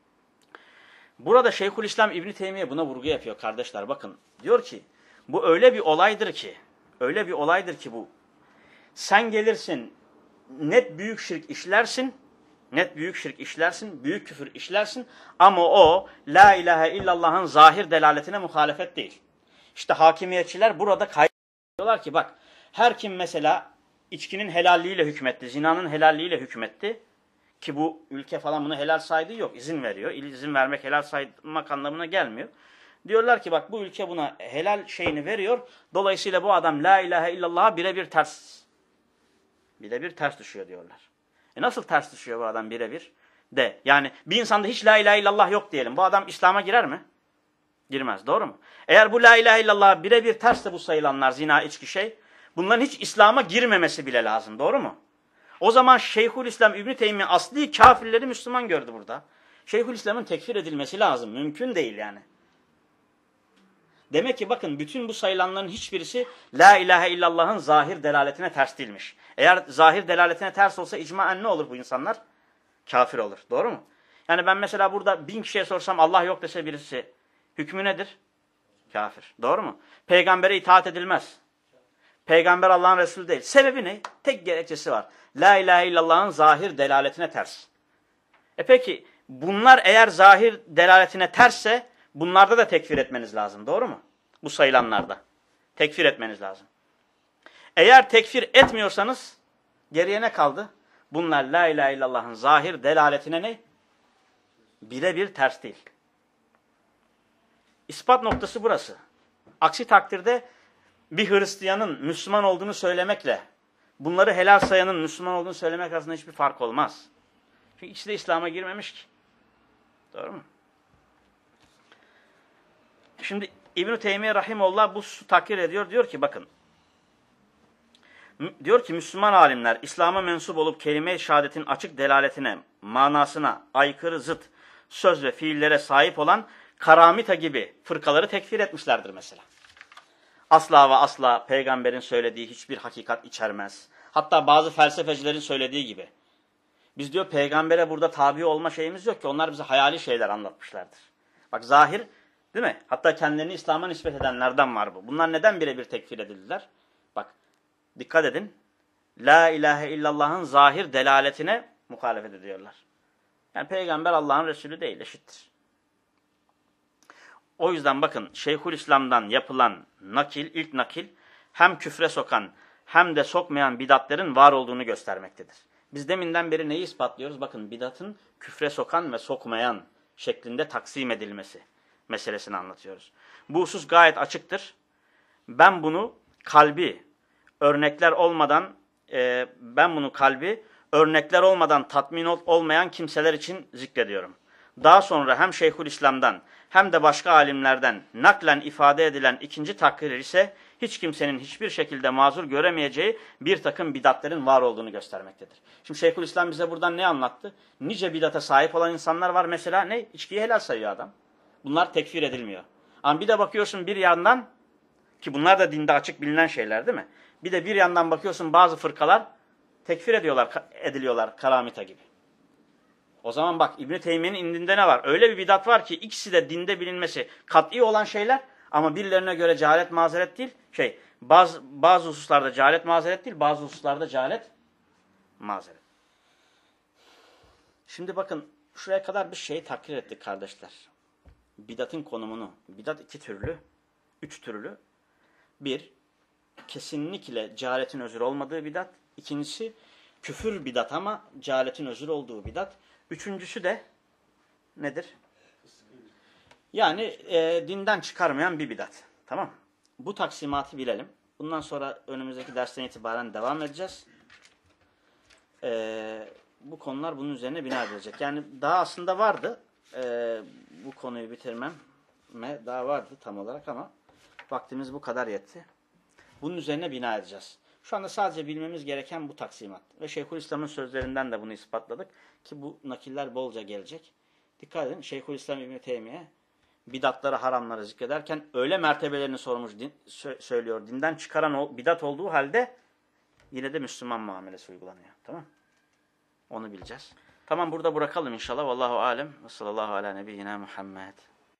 burada Şeyhülislam İbni Teymiye buna vurgu yapıyor kardeşler. Bakın diyor ki bu öyle bir olaydır ki bu. Sen gelirsin net büyük şirk işlersin, büyük küfür işlersin ama o la ilahe illallah'ın zahir delaletine muhalefet değil. İşte hakimiyetçiler burada kaydediyorlar ki bak her kim mesela içkinin helalliğiyle hükmetti, zinanın helalliğiyle hükmetti ki bu ülke falan bunu helal saydığı yok, izin veriyor. İzin vermek helal saymak anlamına gelmiyor. Diyorlar ki bak bu ülke buna helal şeyini veriyor. Dolayısıyla bu adam la ilahe illallah'a birebir ters düşüyor diyorlar. Nasıl ters düşüyor bu adam birebir? Yani bir insanda hiç la ilahe illallah yok diyelim. Bu adam İslam'a girer mi? Girmez. Doğru mu? Eğer bu la ilahe illallah birebir tersse bu sayılanlar zina, içki şey. Bunların hiç İslam'a girmemesi bile lazım. Doğru mu? O zaman Şeyhülislam İbni Teymiye asli kafirleri Müslüman gördü burada. Şeyhülislam'ın tekfir edilmesi lazım. Mümkün değil yani. Demek ki bakın bütün bu sayılanların hiçbirisi la ilahe illallah'ın zahir delaletine ters değilmiş. Eğer zahir delaletine ters olsa icmaen ne olur bu insanlar? Kafir olur. Doğru mu? Yani ben mesela burada 1000 kişiye sorsam Allah yok dese birisi hükmü nedir? Kafir. Doğru mu? Peygambere itaat edilmez. Peygamber Allah'ın Resulü değil. Sebebi ne? Tek gerekçesi var. La ilahe illallah'ın zahir delaletine ters. Peki bunlar eğer zahir delaletine tersse bunlarda da tekfir etmeniz lazım. Doğru mu? Bu sayılanlarda. Tekfir etmeniz lazım. Eğer tekfir etmiyorsanız geriye ne kaldı? Bunlar la ilahe illallah'ın zahir delaletine ne? Birebir ters değil. İspat noktası burası. Aksi takdirde bir Hristiyanın Müslüman olduğunu söylemekle bunları helal sayanın Müslüman olduğunu söylemek arasında hiçbir fark olmaz. Çünkü ikisi de İslam'a girmemiş ki. Doğru mu? Şimdi İbn-i Teymiye Rahimullah bu takrir ediyor. Diyor ki bakın. Diyor ki Müslüman alimler İslam'a mensup olup kelime-i şehadetin açık delaletine, manasına aykırı zıt söz ve fiillere sahip olan karamita gibi fırkaları tekfir etmişlerdir mesela. Asla ve asla peygamberin söylediği hiçbir hakikat içermez. Hatta bazı felsefecilerin söylediği gibi. Biz diyor peygambere burada tabi olma şeyimiz yok ki. Onlar bize hayali şeyler anlatmışlardır. Bak zahir değil mi? Hatta kendilerini İslam'a nispet edenlerden var bu. Bunlar neden birebir tekfir edildiler? Bak dikkat edin. La ilahe illallah'ın zahir delaletine muhalefet ediyorlar. Yani peygamber Allah'ın Resulü değil, eşittir. O yüzden bakın Şeyhülislam'dan yapılan nakil, ilk nakil hem küfre sokan hem de sokmayan bidatlerin var olduğunu göstermektedir. Biz deminden beri neyi ispatlıyoruz? Bakın bidatın küfre sokan ve sokmayan şeklinde taksim edilmesi meselesini anlatıyoruz. Bu husus gayet açıktır. Ben bunu kalbi örnekler olmadan tatmin olmayan kimseler için zikrediyorum. Daha sonra hem Şeyhülislam'dan hem de başka alimlerden naklen ifade edilen ikinci takrir ise hiç kimsenin hiçbir şekilde mazur göremeyeceği bir takım bidatlerin var olduğunu göstermektedir. Şimdi Şeyhülislam bize buradan ne anlattı? Nice bidata sahip olan insanlar var. Mesela ne? İçkiyi helal sayıyor adam. Bunlar tekfir edilmiyor. Ama bir de bakıyorsun bir yandan ki bunlar da dinde açık bilinen şeyler değil mi? Bir de bir yandan bakıyorsun bazı fırkalar tekfir ediliyorlar karamita gibi. O zaman bak İbn-i Teymiye'nin indinde ne var? Öyle bir bidat var ki ikisi de dinde bilinmesi kat'i olan şeyler ama birilerine göre cehalet mazeret değil. Bazı hususlarda cehalet mazeret değil, bazı hususlarda cehalet mazeret. Şimdi bakın şuraya kadar bir şeyi takrir ettik kardeşler. Bidatın konumunu. Bidat iki türlü, üç türlü. Bir, kesinlikle cehaletin özür olmadığı bidat. İkincisi, küfür bidat ama cehaletin özür olduğu bidat. Üçüncüsü de nedir? Yani dinden çıkarmayan bir bidat. Tamam. Bu taksimatı bilelim. Bundan sonra önümüzdeki dersten itibaren devam edeceğiz. Bu konular bunun üzerine bina edilecek. Yani daha aslında vardı. Bu konuyu bitirmeme daha vardı tam olarak ama vaktimiz bu kadar yetti. Bunun üzerine bina edeceğiz. Şu anda sadece bilmemiz gereken bu taksimat. Ve Şeyhülislam'ın sözlerinden de bunu ispatladık. Ki bu nakiller bolca gelecek. Dikkat edin Şeyhülislam İbn-i Teymiye bidatları haramları zikrederken öyle mertebelerini söylüyor. Dinden çıkaran o bidat olduğu halde yine de Müslüman muamelesi uygulanıyor. Tamam. Onu bileceğiz. Tamam burada bırakalım inşallah. Vallahu alem. Ve sallallahu ala nebiyyina Muhammed.